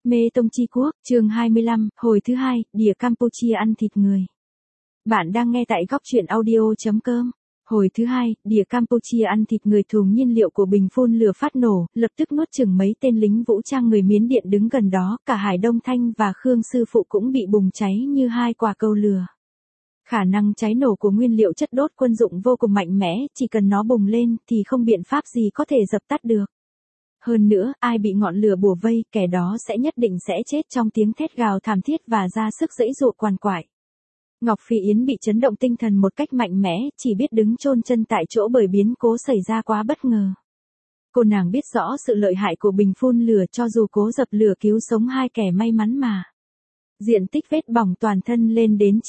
Mê Tông Chi Quốc, chương 25, hồi thứ 2, Đỉa Campuchia ăn thịt người. Bạn đang nghe tại góc truyện audio.com. Hồi thứ 2, Đỉa Campuchia ăn thịt người. Thùng nhiên liệu của bình phun lửa phát nổ, lập tức nuốt chửng mấy tên lính vũ trang người Miến Điện đứng gần đó, cả Hải Đông Thanh và Khương Sư Phụ cũng bị bùng cháy như hai quả cầu lửa. Khả năng cháy nổ của nguyên liệu chất đốt quân dụng vô cùng mạnh mẽ, chỉ cần nó bùng lên thì không biện pháp gì có thể dập tắt được. Hơn nữa, ai bị ngọn lửa bủa vây, kẻ đó sẽ nhất định sẽ chết trong tiếng thét gào thảm thiết và ra sức giãy giụa quằn quại. Ngọc Phi Yến bị chấn động tinh thần một cách mạnh mẽ, chỉ biết đứng chôn chân tại chỗ bởi biến cố xảy ra quá bất ngờ. Cô nàng biết rõ sự lợi hại của bình phun lửa, cho dù cố dập lửa cứu sống hai kẻ may mắn mà diện tích vết bỏng toàn thân lên đến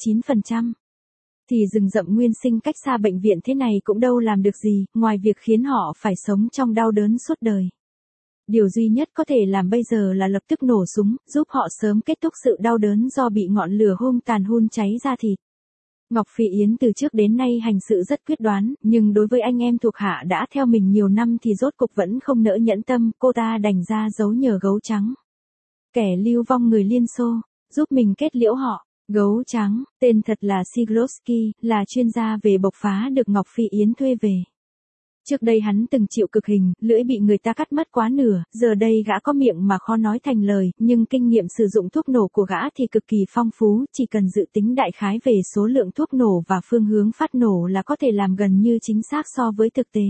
99%. Thì rừng rậm nguyên sinh cách xa bệnh viện thế này cũng đâu làm được gì, ngoài việc khiến họ phải sống trong đau đớn suốt đời. Điều duy nhất có thể làm bây giờ là lập tức nổ súng, giúp họ sớm kết thúc sự đau đớn do bị ngọn lửa hung tàn hun cháy da thịt. Ngọc Phi Yến từ trước đến nay hành sự rất quyết đoán, nhưng đối với anh em thuộc hạ đã theo mình nhiều năm thì rốt cục vẫn không nỡ nhẫn tâm, cô ta đành ra giấu nhờ gấu trắng. Kẻ lưu vong người Liên Xô, giúp mình kết liễu họ. Gấu trắng, tên thật là Siglowski, là chuyên gia về bộc phá được Ngọc Phi Yến thuê về. Trước đây hắn từng chịu cực hình, lưỡi bị người ta cắt mất quá nửa, giờ đây gã có miệng mà khó nói thành lời, nhưng kinh nghiệm sử dụng thuốc nổ của gã thì cực kỳ phong phú, chỉ cần dự tính đại khái về số lượng thuốc nổ và phương hướng phát nổ là có thể làm gần như chính xác so với thực tế.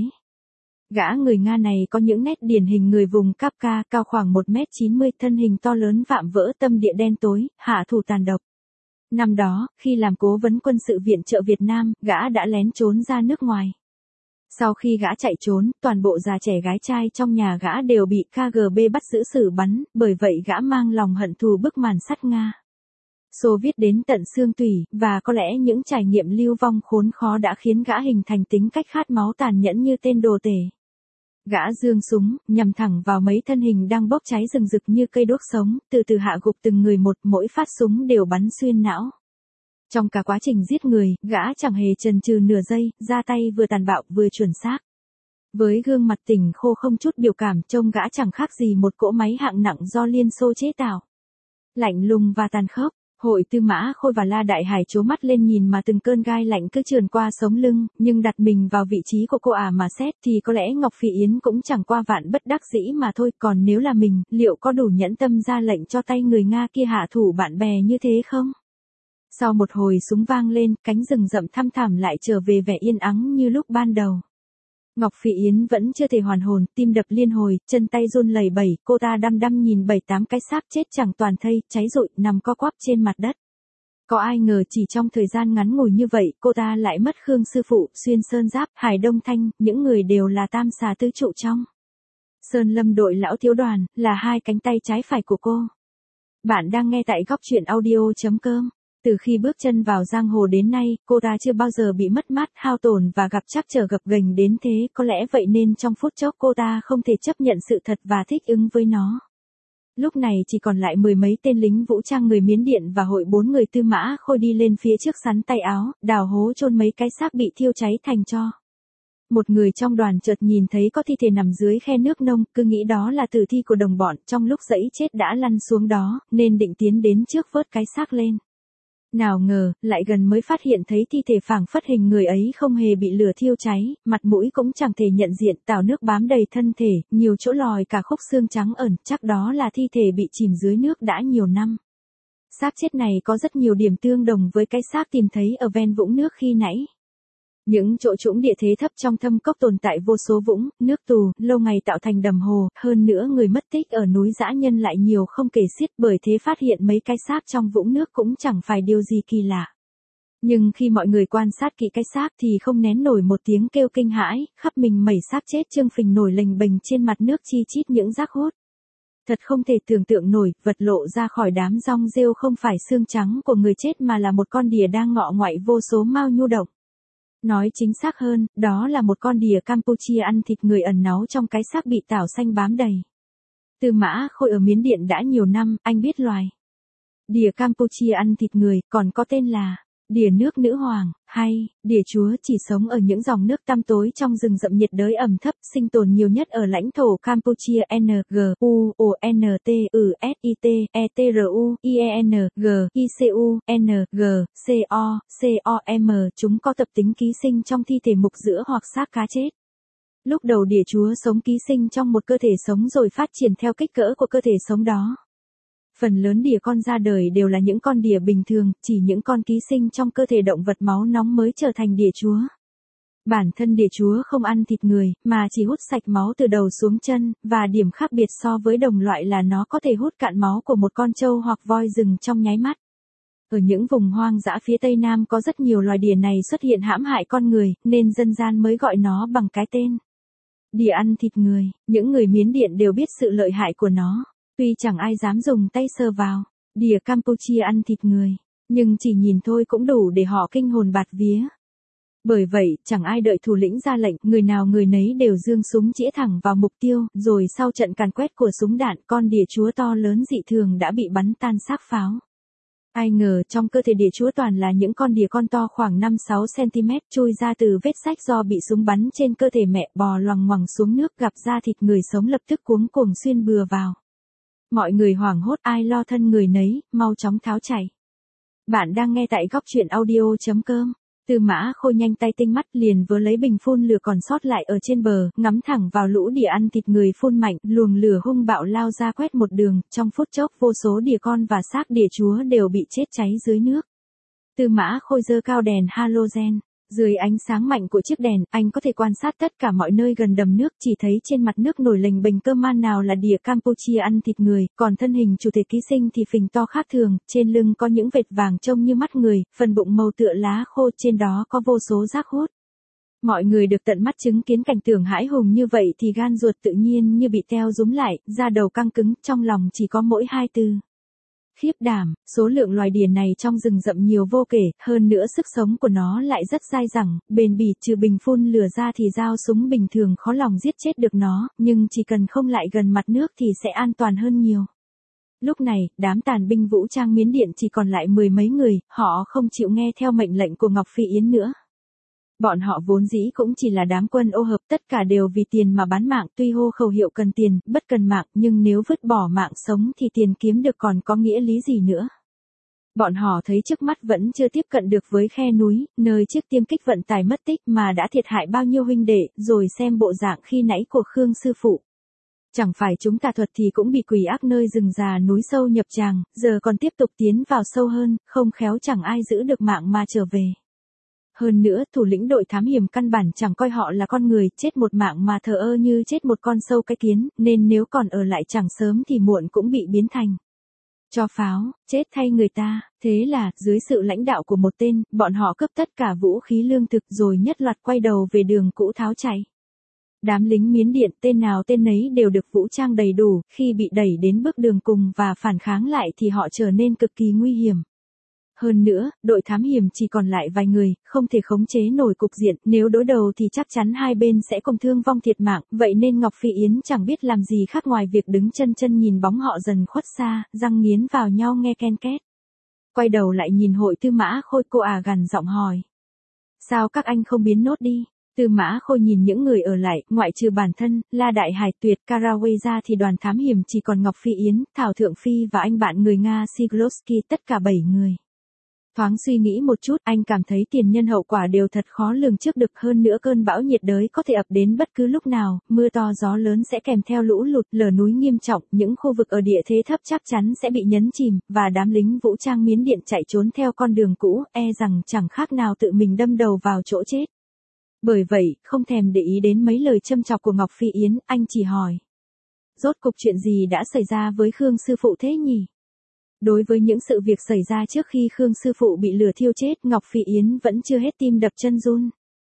Gã người Nga này có những nét điển hình người vùng Kafka, cao khoảng 1m90, thân hình to lớn vạm vỡ, tâm địa đen tối, hạ thủ tàn độc. Năm đó, khi làm cố vấn quân sự viện trợ Việt Nam, gã đã lén trốn ra nước ngoài. Sau khi gã chạy trốn, toàn bộ già trẻ gái trai trong nhà gã đều bị KGB bắt giữ xử bắn, bởi vậy gã mang lòng hận thù bức màn sắt Nga Xô viết đến tận xương tủy, và có lẽ những trải nghiệm lưu vong khốn khó đã khiến gã hình thành tính cách khát máu tàn nhẫn như tên đồ tể. Gã giương súng, nhằm thẳng vào mấy thân hình đang bốc cháy rừng rực như cây đuốc sống, từ từ hạ gục từng người một, mỗi phát súng đều bắn xuyên não. Trong cả quá trình giết người, gã chẳng hề chần chừ nửa giây, ra tay vừa tàn bạo vừa chuẩn xác. Với gương mặt tỉnh khô không chút biểu cảm, trông gã chẳng khác gì một cỗ máy hạng nặng do Liên Xô chế tạo. Lạnh lùng và tàn khốc, Hội Tư Mã Khôi và La Đại Hải trố mắt lên nhìn mà từng cơn gai lạnh cứ trườn qua sống lưng, nhưng đặt mình vào vị trí của cô mà xét thì có lẽ Ngọc Phi Yến cũng chẳng qua vạn bất đắc dĩ mà thôi, còn nếu là mình, liệu có đủ nhẫn tâm ra lệnh cho tay người Nga kia hạ thủ bạn bè như thế không? Sau một hồi súng vang lên, cánh rừng rậm thăm thẳm lại trở về vẻ yên ắng như lúc ban đầu. Ngọc Phi Yến vẫn chưa thể hoàn hồn, tim đập liên hồi, chân tay run lẩy bẩy, cô ta đăm đăm nhìn 7-8 cái xác chết chẳng toàn thây, cháy rụi, nằm co quắp trên mặt đất. Có ai ngờ chỉ trong thời gian ngắn ngủi như vậy, cô ta lại mất Khương Sư Phụ, Xuyên Sơn Giáp, Hải Đông Thanh, những người đều là tam xà tứ trụ trong Sơn Lâm đội lão thiếu đoàn, là hai cánh tay trái phải của cô. Bạn đang nghe tại góc truyện audio.com. Từ khi bước chân vào giang hồ đến nay, cô ta chưa bao giờ bị mất mát, hao tổn và gặp trắc trở gập ghềnh đến thế, có lẽ vậy nên trong phút chốc cô ta không thể chấp nhận sự thật và thích ứng với nó. Lúc này chỉ còn lại 10 mấy tên lính vũ trang người Miến Điện và hội 4 người Tư Mã Khôi đi lên phía trước sắn tay áo, đào hố chôn mấy cái xác bị thiêu cháy thành tro. Một người trong đoàn chợt nhìn thấy có thi thể nằm dưới khe nước nông, cứ nghĩ đó là tử thi của đồng bọn, trong lúc giãy chết đã lăn xuống đó, nên định tiến đến trước vớt cái xác lên. Nào ngờ, lại gần mới phát hiện thấy thi thể phảng phất hình người ấy không hề bị lửa thiêu cháy, mặt mũi cũng chẳng thể nhận diện, tảo nước bám đầy thân thể, nhiều chỗ lòi cả khúc xương trắng ẩn, chắc đó là thi thể bị chìm dưới nước đã nhiều năm. Xác chết này có rất nhiều điểm tương đồng với cái xác tìm thấy ở ven vũng nước khi nãy. Những chỗ trũng địa thế thấp trong thâm cốc tồn tại vô số vũng, nước tù, lâu ngày tạo thành đầm hồ, hơn nữa người mất tích ở núi dã nhân lại nhiều không kể xiết, bởi thế phát hiện mấy cái xác trong vũng nước cũng chẳng phải điều gì kỳ lạ. Nhưng khi mọi người quan sát kỹ cái xác thì không nén nổi một tiếng kêu kinh hãi, khắp mình mẩy xác chết trương phình nổi lềnh bềnh trên mặt nước chi chít những rác hút. Thật không thể tưởng tượng nổi, vật lộ ra khỏi đám rong rêu không phải xương trắng của người chết mà là một con đỉa đang ngọ ngoại vô số mao nhu động. Nói chính xác hơn, đó là một con đỉa Campuchia ăn thịt người ẩn náu trong cái xác bị tảo xanh bám đầy. Tư Mã Khôi ở Miến Điện đã nhiều năm, anh biết loài đỉa Campuchia ăn thịt người, còn có tên là Đỉa nước nữ hoàng, hay, đỉa chúa chỉ sống ở những dòng nước tăm tối trong rừng rậm nhiệt đới ẩm thấp, sinh tồn nhiều nhất ở lãnh thổ Campuchia N, G, U, O, N, T, S, I, T, E, T, R, U, I, E, N, G, I, C, U, N, G, C, O, M. Chúng có tập tính ký sinh trong thi thể mục giữa hoặc xác cá chết. Lúc đầu đỉa chúa sống ký sinh trong một cơ thể sống rồi phát triển theo kích cỡ của cơ thể sống đó. Phần lớn đỉa con ra đời đều là những con đỉa bình thường, chỉ những con ký sinh trong cơ thể động vật máu nóng mới trở thành đỉa chúa. Bản thân đỉa chúa không ăn thịt người, mà chỉ hút sạch máu từ đầu xuống chân, và điểm khác biệt so với đồng loại là nó có thể hút cạn máu của một con trâu hoặc voi rừng trong nháy mắt. Ở những vùng hoang dã phía Tây Nam có rất nhiều loài đỉa này xuất hiện hãm hại con người, nên dân gian mới gọi nó bằng cái tên đỉa ăn thịt người. Những người Miến Điện đều biết sự lợi hại của nó. Tuy chẳng ai dám dùng tay sờ vào, đỉa Campuchia ăn thịt người, nhưng chỉ nhìn thôi cũng đủ để họ kinh hồn bạt vía. Bởi vậy, chẳng ai đợi thủ lĩnh ra lệnh, người nào người nấy đều giương súng chĩa thẳng vào mục tiêu, rồi sau trận càn quét của súng đạn, con đỉa chúa to lớn dị thường đã bị bắn tan xác pháo. Ai ngờ trong cơ thể đỉa chúa toàn là những con đỉa con to khoảng 5-6 cm chui ra từ vết rách do bị súng bắn trên cơ thể mẹ, bò loằng ngoằng xuống nước, gặp da thịt người sống lập tức cuống cuồng xuyên bừa vào. Mọi người hoảng hốt, ai lo thân người nấy, mau chóng tháo chạy. Bạn đang nghe tại góc truyện audio.com. Tư Mã Khôi nhanh tay tinh mắt liền vớ lấy bình phun lửa còn sót lại ở trên bờ, ngắm thẳng vào lũ đỉa ăn thịt người phun mạnh, luồng lửa hung bạo lao ra quét một đường, trong phút chốc vô số đỉa con và xác đỉa chúa đều bị chết cháy dưới nước. Tư Mã Khôi giơ cao đèn halogen. Dưới ánh sáng mạnh của chiếc đèn, anh có thể quan sát tất cả mọi nơi gần đầm nước, chỉ thấy trên mặt nước nổi lềnh bềnh cơ man nào là đỉa Campuchia ăn thịt người, còn thân hình chủ thể ký sinh thì phình to khác thường, trên lưng có những vệt vàng trông như mắt người, phần bụng màu tựa lá khô, trên đó có vô số rác hút. Mọi người được tận mắt chứng kiến cảnh tượng hãi hùng như vậy thì gan ruột tự nhiên như bị teo rúm lại, da đầu căng cứng, trong lòng chỉ có mỗi hai từ: khiếp đảm. Số lượng loài đỉa này trong rừng rậm nhiều vô kể, hơn nữa sức sống của nó lại rất dai dẳng, bền bỉ, trừ bình phun lửa ra thì dao súng bình thường khó lòng giết chết được nó, nhưng chỉ cần không lại gần mặt nước thì sẽ an toàn hơn nhiều. Lúc này, đám tàn binh vũ trang Miến Điện chỉ còn lại 10 mấy người, họ không chịu nghe theo mệnh lệnh của Ngọc Phi Yến nữa. Bọn họ vốn dĩ cũng chỉ là đám quân ô hợp, tất cả đều vì tiền mà bán mạng, tuy hô khẩu hiệu cần tiền, bất cần mạng, nhưng nếu vứt bỏ mạng sống thì tiền kiếm được còn có nghĩa lý gì nữa. Bọn họ thấy trước mắt vẫn chưa tiếp cận được với khe núi, nơi chiếc tiêm kích vận tải mất tích mà đã thiệt hại bao nhiêu huynh đệ, rồi xem bộ dạng khi nãy của Khương sư phụ. Chẳng phải chúng tà thuật thì cũng bị quỷ ác nơi rừng già núi sâu nhập tràng, giờ còn tiếp tục tiến vào sâu hơn, không khéo chẳng ai giữ được mạng mà trở về. Hơn nữa, thủ lĩnh đội thám hiểm căn bản chẳng coi họ là con người, chết một mạng mà thờ ơ như chết một con sâu cái kiến, nên nếu còn ở lại chẳng sớm thì muộn cũng bị biến thành tro pháo, chết thay người ta. Thế là, dưới sự lãnh đạo của một tên, bọn họ cướp tất cả vũ khí lương thực rồi nhất loạt quay đầu về đường cũ tháo chạy. Đám lính Miến Điện tên nào tên nấy đều được vũ trang đầy đủ, khi bị đẩy đến bước đường cùng và phản kháng lại thì họ trở nên cực kỳ nguy hiểm. Hơn nữa, đội thám hiểm chỉ còn lại vài người, không thể khống chế nổi cục diện, nếu đối đầu thì chắc chắn hai bên sẽ cùng thương vong thiệt mạng, vậy nên Ngọc Phi Yến chẳng biết làm gì khác ngoài việc đứng chân chân nhìn bóng họ dần khuất xa, răng nghiến vào nhau nghe ken két. Quay đầu lại nhìn Hội Tư Mã Khôi, cô gằn giọng hỏi: sao các anh không biến nốt đi? Tư Mã Khôi nhìn những người ở lại, ngoại trừ bản thân, La Đại Hải, Tuyệt, Caraway ra thì đoàn thám hiểm chỉ còn Ngọc Phi Yến, Thảo Thượng Phi và anh bạn người Nga Siglowski, tất cả 7 người. Thoáng suy nghĩ một chút, anh cảm thấy tiền nhân hậu quả đều thật khó lường trước được, hơn nữa cơn bão nhiệt đới có thể ập đến bất cứ lúc nào, mưa to gió lớn sẽ kèm theo lũ lụt, lở núi nghiêm trọng, những khu vực ở địa thế thấp chắc chắn sẽ bị nhấn chìm, và đám lính vũ trang Miến Điện chạy trốn theo con đường cũ, e rằng chẳng khác nào tự mình đâm đầu vào chỗ chết. Bởi vậy, không thèm để ý đến mấy lời châm chọc của Ngọc Phi Yến, anh chỉ hỏi: rốt cục chuyện gì đã xảy ra với Khương sư phụ thế nhỉ? Đối với những sự việc xảy ra trước khi Khương sư phụ bị lửa thiêu chết, Ngọc Phi Yến vẫn chưa hết tim đập chân run.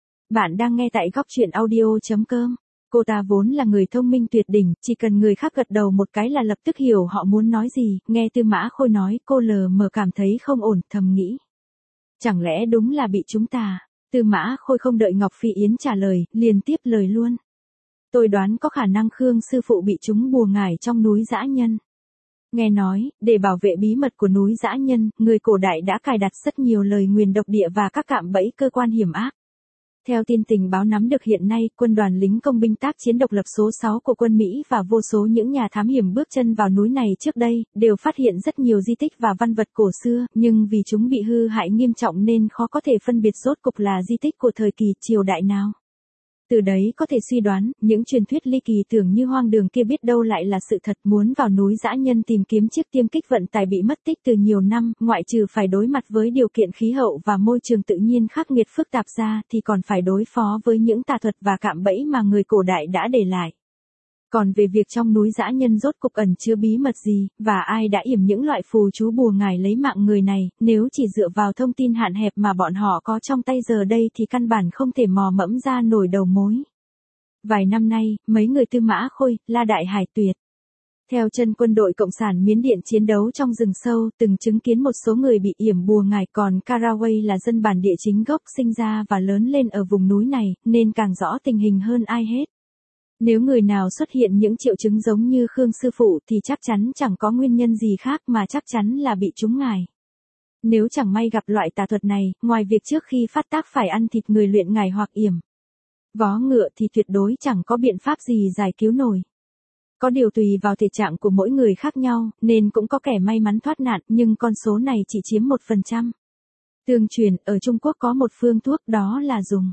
Bạn đang nghe tại góc truyện audio.com. Cô ta vốn là người thông minh tuyệt đỉnh, chỉ cần người khác gật đầu một cái là lập tức hiểu họ muốn nói gì, nghe Tư Mã Khôi nói, cô lờ mờ cảm thấy không ổn, thầm nghĩ: chẳng lẽ đúng là bị chúng ta? Tư Mã Khôi không đợi Ngọc Phi Yến trả lời, liền tiếp lời luôn: tôi đoán có khả năng Khương sư phụ bị chúng bùa ngải trong núi dã nhân. Nghe nói, để bảo vệ bí mật của núi Dã Nhân, người cổ đại đã cài đặt rất nhiều lời nguyền độc địa và các cạm bẫy cơ quan hiểm ác. Theo tin tình báo nắm được hiện nay, quân đoàn lính công binh tác chiến độc lập số 6 của quân Mỹ và vô số những nhà thám hiểm bước chân vào núi này trước đây, đều phát hiện rất nhiều di tích và văn vật cổ xưa, nhưng vì chúng bị hư hại nghiêm trọng nên khó có thể phân biệt rốt cục là di tích của thời kỳ triều đại nào. Từ đấy có thể suy đoán, những truyền thuyết ly kỳ tưởng như hoang đường kia biết đâu lại là sự thật. Muốn vào núi Dã Nhân tìm kiếm chiếc tiêm kích vận tải bị mất tích từ nhiều năm, ngoại trừ phải đối mặt với điều kiện khí hậu và môi trường tự nhiên khắc nghiệt phức tạp ra, thì còn phải đối phó với những tà thuật và cạm bẫy mà người cổ đại đã để lại. Còn về việc trong núi Dã Nhân rốt cục ẩn chứa bí mật gì, và ai đã yểm những loại phù chú bùa ngải lấy mạng người này, nếu chỉ dựa vào thông tin hạn hẹp mà bọn họ có trong tay giờ đây thì căn bản không thể mò mẫm ra nổi đầu mối. Vài năm nay, mấy người Tư Mã Khôi, La Đại Hải Tuyệt, theo chân quân đội Cộng sản Miến Điện chiến đấu trong rừng sâu, từng chứng kiến một số người bị yểm bùa ngải, còn Caraway là dân bản địa chính gốc sinh ra và lớn lên ở vùng núi này, nên càng rõ tình hình hơn ai hết. Nếu người nào xuất hiện những triệu chứng giống như Khương sư phụ thì chắc chắn chẳng có nguyên nhân gì khác mà chắc chắn là bị trúng ngải. Nếu chẳng may gặp loại tà thuật này, ngoài việc trước khi phát tác phải ăn thịt người luyện ngải hoặc yểm vó ngựa thì tuyệt đối chẳng có biện pháp gì giải cứu nổi. Có điều tùy vào thể trạng của mỗi người khác nhau, nên cũng có kẻ may mắn thoát nạn, nhưng con số này chỉ chiếm 1%. Tương truyền, ở Trung Quốc có một phương thuốc, đó là dùng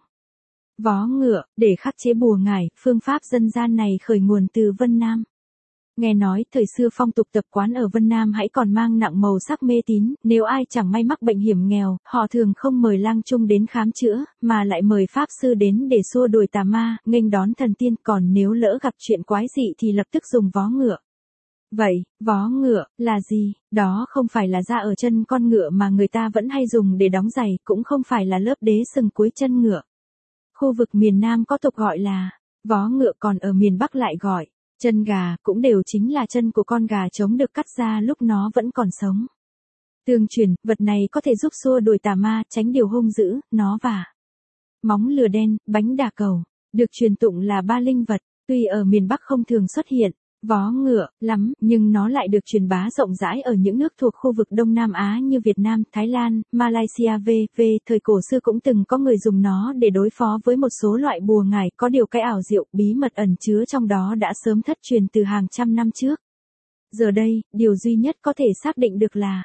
vó ngựa để khắc chế bùa ngải. Phương pháp dân gian này khởi nguồn từ Vân Nam. Nghe nói, thời xưa phong tục tập quán ở Vân Nam hãy còn mang nặng màu sắc mê tín, nếu ai chẳng may mắc bệnh hiểm nghèo, họ thường không mời lang trung đến khám chữa, mà lại mời pháp sư đến để xua đuổi tà ma, nghênh đón thần tiên, còn nếu lỡ gặp chuyện quái dị thì lập tức dùng vó ngựa. Vậy, vó ngựa là gì? Đó không phải là da ở chân con ngựa mà người ta vẫn hay dùng để đóng giày, cũng không phải là lớp đế sừng cuối chân ngựa. Khu vực miền Nam có tục gọi là vó ngựa, còn ở miền Bắc lại gọi chân gà, cũng đều chính là chân của con gà trống được cắt ra lúc nó vẫn còn sống. Tương truyền, vật này có thể giúp xua đuổi tà ma, tránh điều hung dữ, nó và móng lừa đen, bánh đà cầu, được truyền tụng là ba linh vật, tuy ở miền Bắc không thường xuất hiện vó ngựa lắm, nhưng nó lại được truyền bá rộng rãi ở những nước thuộc khu vực Đông Nam Á như Việt Nam, Thái Lan, Malaysia v.v. Thời cổ xưa cũng từng có người dùng nó để đối phó với một số loại bùa ngải, có điều cái ảo diệu, bí mật ẩn chứa trong đó đã sớm thất truyền từ hàng trăm năm trước. Giờ đây, điều duy nhất có thể xác định được là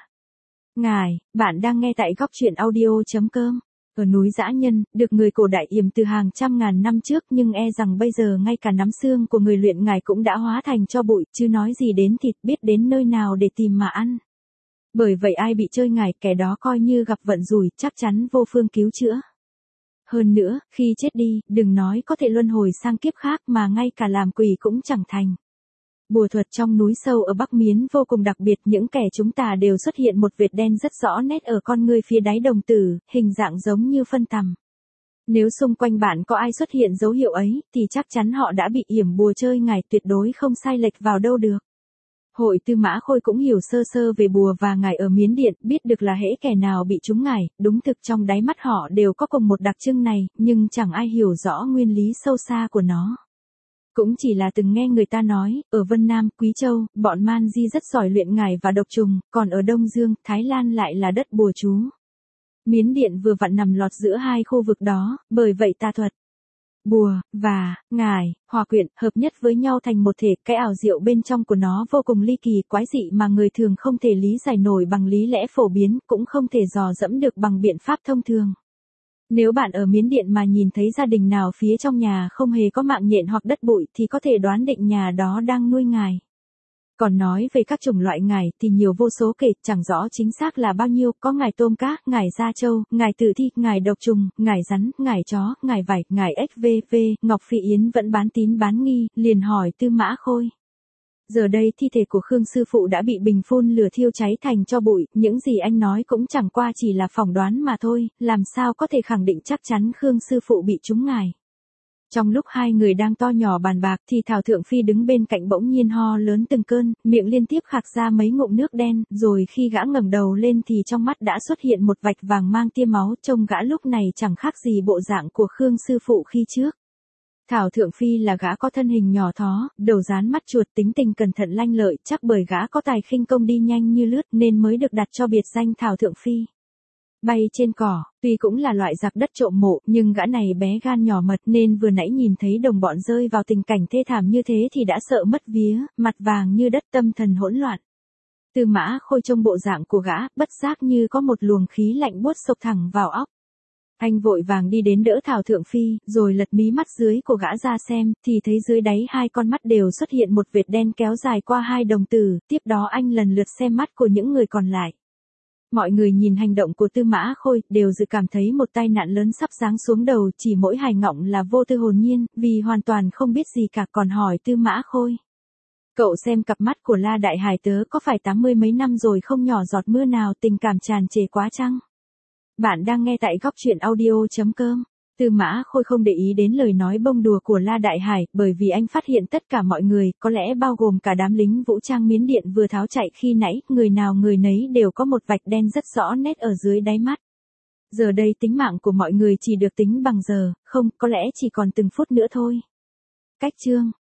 ngải. Bạn đang nghe tại góc truyện audio.com. Ở núi Dã Nhân, được người cổ đại yểm từ hàng trăm ngàn năm trước, nhưng e rằng bây giờ ngay cả nắm xương của người luyện ngải cũng đã hóa thành tro bụi, chứ nói gì đến thịt, biết đến nơi nào để tìm mà ăn. Bởi vậy ai bị chơi ngải, kẻ đó coi như gặp vận rủi, chắc chắn vô phương cứu chữa. Hơn nữa, khi chết đi, đừng nói có thể luân hồi sang kiếp khác mà ngay cả làm quỷ cũng chẳng thành. Bùa thuật trong núi sâu ở Bắc Miến vô cùng đặc biệt, những kẻ chúng ta đều xuất hiện một vệt đen rất rõ nét ở con ngươi phía đáy đồng tử, hình dạng giống như phân tằm. Nếu xung quanh bạn có ai xuất hiện dấu hiệu ấy, thì chắc chắn họ đã bị yểm bùa chơi ngải, tuyệt đối không sai lệch vào đâu được. Hội Tư Mã Khôi cũng hiểu sơ sơ về bùa và ngải ở Miến Điện, biết được là hễ kẻ nào bị trúng ngải, đúng thực trong đáy mắt họ đều có cùng một đặc trưng này, nhưng chẳng ai hiểu rõ nguyên lý sâu xa của nó. Cũng chỉ là từng nghe người ta nói, ở Vân Nam, Quý Châu, bọn Man Di rất giỏi luyện ngải và độc trùng, còn ở Đông Dương, Thái Lan lại là đất bùa chú. Miến Điện vừa vặn nằm lọt giữa hai khu vực đó, bởi vậy tà thuật, bùa và ngải hòa quyện, hợp nhất với nhau thành một thể. Cái ảo diệu bên trong của nó vô cùng ly kỳ, quái dị mà người thường không thể lý giải nổi bằng lý lẽ phổ biến, cũng không thể dò dẫm được bằng biện pháp thông thường. Nếu bạn ở Miến Điện mà nhìn thấy gia đình nào phía trong nhà không hề có mạng nhện hoặc đất bụi thì có thể đoán định nhà đó đang nuôi ngải. Còn nói về các chủng loại ngải thì nhiều vô số kể, chẳng rõ chính xác là bao nhiêu, có ngải tôm cá, ngải da trâu, ngải tử thi, ngải độc trùng, ngải rắn, ngải chó, ngải vảy, ngải ếch v.v. Ngọc Phi Yến vẫn bán tín bán nghi, liền hỏi Tư Mã Khôi. Giờ đây thi thể của Khương sư phụ đã bị bình phun lửa thiêu cháy thành tro bụi, những gì anh nói cũng chẳng qua chỉ là phỏng đoán mà thôi, làm sao có thể khẳng định chắc chắn Khương sư phụ bị trúng ngải. Trong lúc hai người đang to nhỏ bàn bạc thì Thảo Thượng Phi đứng bên cạnh bỗng nhiên ho lớn từng cơn, miệng liên tiếp khạc ra mấy ngụm nước đen, rồi khi gã ngẩng đầu lên thì trong mắt đã xuất hiện một vạch vàng mang tia máu, trông gã lúc này chẳng khác gì bộ dạng của Khương sư phụ khi trước. Thảo Thượng Phi là gã có thân hình nhỏ thó, đầu dán mắt chuột, tính tình cẩn thận lanh lợi, chắc bởi gã có tài khinh công đi nhanh như lướt nên mới được đặt cho biệt danh Thảo Thượng Phi. Bay trên cỏ, tuy cũng là loại giặc đất trộm mộ, nhưng gã này bé gan nhỏ mật nên vừa nãy nhìn thấy đồng bọn rơi vào tình cảnh thê thảm như thế thì đã sợ mất vía, mặt vàng như đất, tâm thần hỗn loạn. Tư Mã Khôi trông bộ dạng của gã, bất giác như có một luồng khí lạnh buốt xộc thẳng vào óc. Anh vội vàng đi đến đỡ Thảo Thượng Phi, rồi lật mí mắt dưới của gã ra xem, thì thấy dưới đáy hai con mắt đều xuất hiện một vệt đen kéo dài qua hai đồng tử, tiếp đó anh lần lượt xem mắt của những người còn lại. Mọi người nhìn hành động của Tư Mã Khôi, đều dự cảm thấy một tai nạn lớn sắp giáng xuống đầu, chỉ mỗi Hải Ngọng là vô tư hồn nhiên, vì hoàn toàn không biết gì cả, còn hỏi Tư Mã Khôi. Cậu xem cặp mắt của La Đại Hải tớ có phải 80 mấy năm rồi không nhỏ giọt mưa nào, tình cảm tràn trề quá chăng? Bạn đang nghe tại góc truyện audio.com. Tư Mã Khôi không để ý đến lời nói bông đùa của La Đại Hải, bởi vì anh phát hiện tất cả mọi người, có lẽ bao gồm cả đám lính vũ trang Miến Điện vừa tháo chạy khi nãy, người nào người nấy đều có một vạch đen rất rõ nét ở dưới đáy mắt. Giờ đây tính mạng của mọi người chỉ được tính bằng giờ, không, có lẽ chỉ còn từng phút nữa thôi. Cách chương